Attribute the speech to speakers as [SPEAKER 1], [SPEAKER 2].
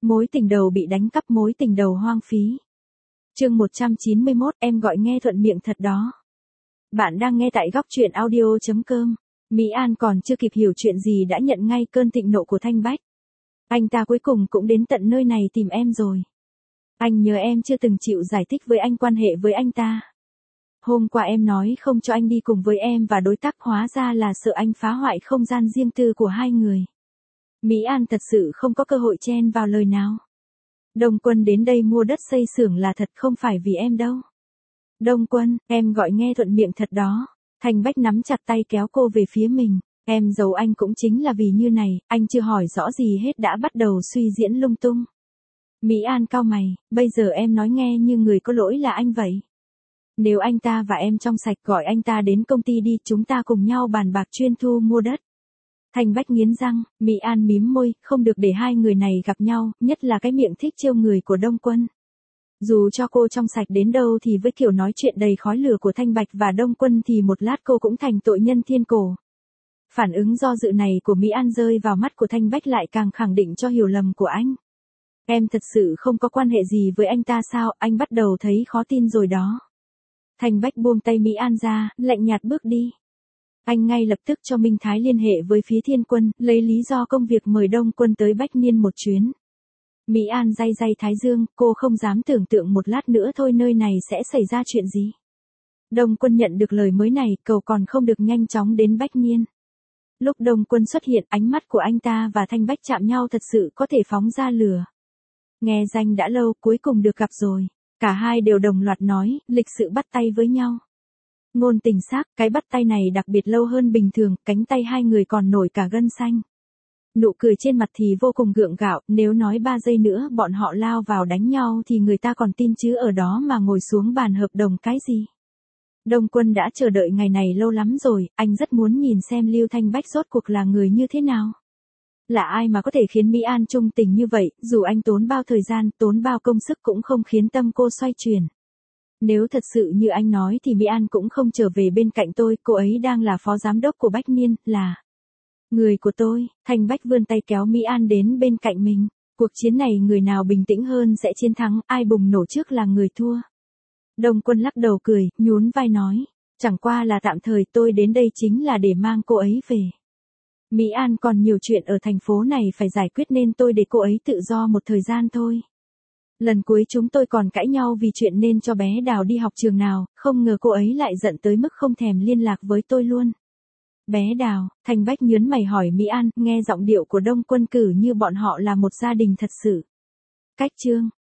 [SPEAKER 1] Mối tình đầu bị đánh cắp, mối tình đầu hoang phí. Chương 191, em gọi nghe thuận miệng thật đó. Bạn đang nghe tại góc truyện audio.com. Mỹ An còn chưa kịp hiểu chuyện gì đã nhận ngay cơn thịnh nộ của Thanh Bách. Anh ta cuối cùng cũng đến tận nơi này tìm em rồi. Anh nhớ em chưa từng chịu giải thích với anh quan hệ với anh ta. Hôm qua em nói không cho anh đi cùng với em và đối tác, hóa ra là sợ anh phá hoại không gian riêng tư của hai người. Mỹ An thật sự không có cơ hội chen vào lời nào. Đông Quân đến đây mua đất xây xưởng là thật, không phải vì em đâu. Đông Quân, em gọi nghe thuận miệng thật đó. Thanh Bách nắm chặt tay kéo cô về phía mình. Em giấu anh cũng chính là vì như này, anh chưa hỏi rõ gì hết đã bắt đầu suy diễn lung tung. Mỹ An cau mày, bây giờ em nói nghe như người có lỗi là anh vậy. Nếu anh ta và em trong sạch, gọi anh ta đến công ty đi, chúng ta cùng nhau bàn bạc chuyên thu mua đất. Thanh Bách nghiến răng, Mỹ An mím môi, không được để hai người này gặp nhau, nhất là cái miệng thích trêu người của Đông Quân. Dù cho cô trong sạch đến đâu thì với kiểu nói chuyện đầy khói lửa của Thanh Bạch và Đông Quân thì một lát cô cũng thành tội nhân thiên cổ. Phản ứng do dự này của Mỹ An rơi vào mắt của Thanh Bách lại càng khẳng định cho hiểu lầm của anh. Em thật sự không có quan hệ gì với anh ta sao, anh bắt đầu thấy khó tin rồi đó. Thanh Bách buông tay Mỹ An ra, lạnh nhạt bước đi. Anh ngay lập tức cho Minh Thái liên hệ với phía Thiên Quân, lấy lý do công việc mời Đông Quân tới Bách Niên một chuyến. Mỹ An day thái dương, cô không dám tưởng tượng một lát nữa thôi nơi này sẽ xảy ra chuyện gì. Đông Quân nhận được lời mới này, cậu còn không được nhanh chóng đến Bách Niên. Lúc Đông Quân xuất hiện, ánh mắt của anh ta và Thanh Bách chạm nhau thật sự có thể phóng ra lửa. Nghe danh đã lâu, cuối cùng được gặp rồi. Cả hai đều đồng loạt nói, lịch sự bắt tay với nhau. Ngôn tình xác, cái bắt tay này đặc biệt lâu hơn bình thường, cánh tay hai người còn nổi cả gân xanh. Nụ cười trên mặt thì vô cùng gượng gạo, nếu nói 3 giây nữa bọn họ lao vào đánh nhau thì người ta còn tin chứ ở đó mà ngồi xuống bàn hợp đồng cái gì. Đông Quân đã chờ đợi ngày này lâu lắm rồi, anh rất muốn nhìn xem Lưu Thanh Bách rốt cuộc là người như thế nào. Là ai mà có thể khiến Mỹ An trung tình như vậy, dù anh tốn bao thời gian, tốn bao công sức cũng không khiến tâm cô xoay chuyển. Nếu thật sự như anh nói thì Mỹ An cũng không trở về bên cạnh tôi, cô ấy đang là phó giám đốc của Bách Niên, là người của tôi. Thanh Bách vươn tay kéo Mỹ An đến bên cạnh mình. Cuộc chiến này người nào bình tĩnh hơn sẽ chiến thắng, ai bùng nổ trước là người thua. Đông Quân lắc đầu cười, nhún vai nói, chẳng qua là tạm thời, tôi đến đây chính là để mang cô ấy về. Mỹ An còn nhiều chuyện ở thành phố này phải giải quyết nên tôi để cô ấy tự do một thời gian thôi. Lần cuối chúng tôi còn cãi nhau vì chuyện nên cho bé Đào đi học trường nào, không ngờ cô ấy lại giận tới mức không thèm liên lạc với tôi luôn. Bé Đào, Thanh Bách nhớn mày hỏi Mỹ An, nghe giọng điệu của Đông Quân cử như bọn họ là một gia đình thật sự. Cách chương,